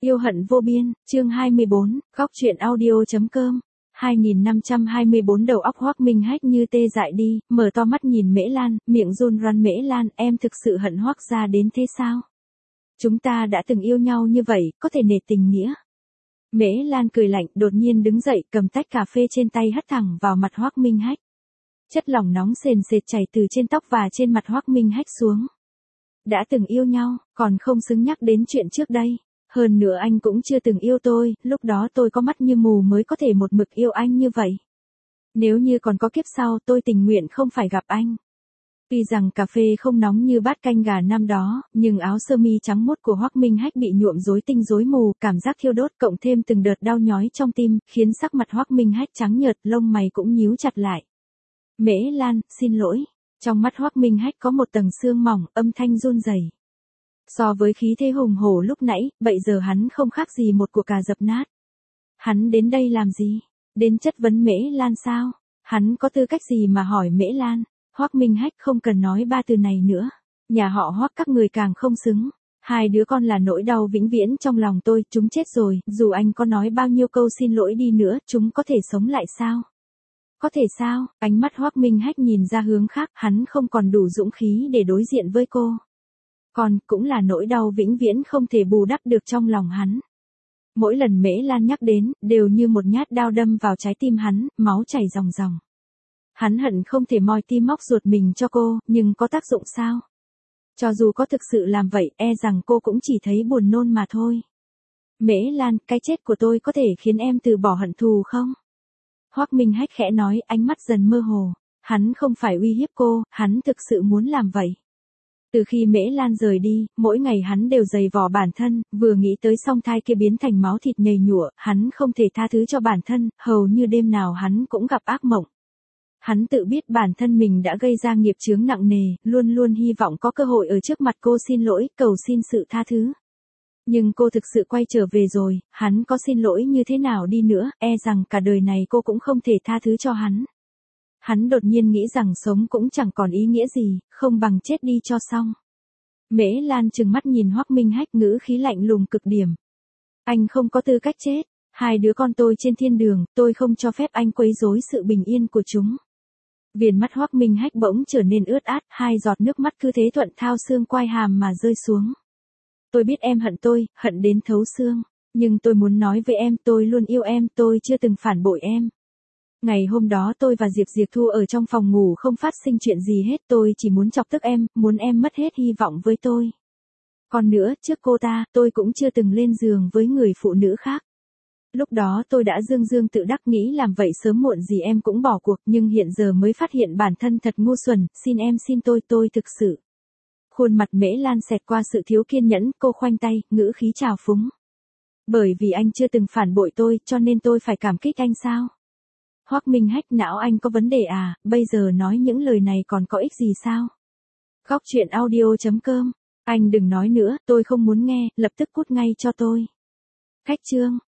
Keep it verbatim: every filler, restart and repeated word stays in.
Yêu hận vô biên, chương hai mươi bốn, góc truyện audio.com. hai nghìn năm trăm hai mươi bốn đầu óc Hoắc Minh Hách như tê dại đi, mở to mắt nhìn Mễ Lan, miệng run run. Mễ Lan, em thực sự hận Hoắc gia đến thế sao? Chúng ta đã từng yêu nhau như vậy, có thể nể tình nghĩa. Mễ Lan cười lạnh, đột nhiên đứng dậy, cầm tách cà phê trên tay hất thẳng vào mặt Hoắc Minh Hách. Chất lỏng nóng sền sệt chảy từ trên tóc và trên mặt Hoắc Minh Hách xuống. Đã từng yêu nhau, còn không xứng nhắc đến chuyện trước đây. Hơn nữa anh cũng chưa từng yêu tôi, lúc đó tôi có mắt như mù mới có thể một mực yêu anh như vậy. Nếu như còn có kiếp sau tôi tình nguyện không phải gặp anh. Tuy rằng cà phê không nóng như bát canh gà năm đó, nhưng áo sơ mi trắng muốt của Hoắc Minh Hách bị nhuộm rối tinh rối mù, cảm giác thiêu đốt cộng thêm từng đợt đau nhói trong tim, khiến sắc mặt Hoắc Minh Hách trắng nhợt, lông mày cũng nhíu chặt lại. Mễ Lan, xin lỗi. Trong mắt Hoắc Minh Hách có một tầng sương mỏng, âm thanh run rẩy. So với khí thế hùng hổ lúc nãy, bây giờ hắn không khác gì một cuộc cà dập nát. Hắn đến đây làm gì? Đến chất vấn Mễ Lan sao? Hắn có tư cách gì mà hỏi Mễ Lan? Hoắc Minh Hách không cần nói ba từ này nữa. Nhà họ Hoắc các người càng không xứng. Hai đứa con là nỗi đau vĩnh viễn trong lòng tôi, chúng chết rồi, dù anh có nói bao nhiêu câu xin lỗi đi nữa, chúng có thể sống lại sao? Có thể sao? Ánh mắt Hoắc Minh Hách nhìn ra hướng khác, hắn không còn đủ dũng khí để đối diện với cô. Còn, cũng là nỗi đau vĩnh viễn không thể bù đắp được trong lòng hắn. Mỗi lần Mễ Lan nhắc đến, đều như một nhát dao đâm vào trái tim hắn, máu chảy ròng ròng. Hắn hận không thể moi tim móc ruột mình cho cô, nhưng có tác dụng sao? Cho dù có thực sự làm vậy, e rằng cô cũng chỉ thấy buồn nôn mà thôi. Mễ Lan, cái chết của tôi có thể khiến em từ bỏ hận thù không? Hoắc Minh Hách khẽ nói, ánh mắt dần mơ hồ. Hắn không phải uy hiếp cô, hắn thực sự muốn làm vậy. Từ khi Mễ Lan rời đi, mỗi ngày hắn đều giày vò bản thân, vừa nghĩ tới song thai kia biến thành máu thịt nhầy nhụa, hắn không thể tha thứ cho bản thân, hầu như đêm nào hắn cũng gặp ác mộng. Hắn tự biết bản thân mình đã gây ra nghiệp chướng nặng nề, luôn luôn hy vọng có cơ hội ở trước mặt cô xin lỗi, cầu xin sự tha thứ. Nhưng cô thực sự quay trở về rồi, hắn có xin lỗi như thế nào đi nữa, e rằng cả đời này cô cũng không thể tha thứ cho hắn. Hắn đột nhiên nghĩ rằng sống cũng chẳng còn ý nghĩa gì, không bằng chết đi cho xong. Mễ Lan trừng mắt nhìn Hoắc Minh Hách, ngữ khí lạnh lùng cực điểm. Anh không có tư cách chết, hai đứa con tôi trên thiên đường, tôi không cho phép anh quấy rối sự bình yên của chúng. Viền mắt Hoắc Minh Hách bỗng trở nên ướt át, hai giọt nước mắt cứ thế thuận thao xương quai hàm mà rơi xuống. Tôi biết em hận tôi, hận đến thấu xương, nhưng tôi muốn nói với em, tôi luôn yêu em, tôi chưa từng phản bội em. Ngày hôm đó tôi và Diệp Diệp Thu ở trong phòng ngủ không phát sinh chuyện gì hết, tôi chỉ muốn chọc tức em, muốn em mất hết hy vọng với tôi. Còn nữa, trước cô ta, tôi cũng chưa từng lên giường với người phụ nữ khác. Lúc đó tôi đã dương dương tự đắc nghĩ làm vậy sớm muộn gì em cũng bỏ cuộc, nhưng hiện giờ mới phát hiện bản thân thật ngu xuẩn, xin em xin tôi, tôi thực sự. Khuôn mặt Mễ Lan xẹt qua sự thiếu kiên nhẫn, cô khoanh tay, ngữ khí trào phúng. Bởi vì anh chưa từng phản bội tôi, cho nên tôi phải cảm kích anh sao? Hoắc Minh Hách, não anh có vấn đề à, bây giờ nói những lời này còn có ích gì sao? Góc truyện audio.com, anh đừng nói nữa, tôi không muốn nghe, lập tức cút ngay cho tôi. Khách chương.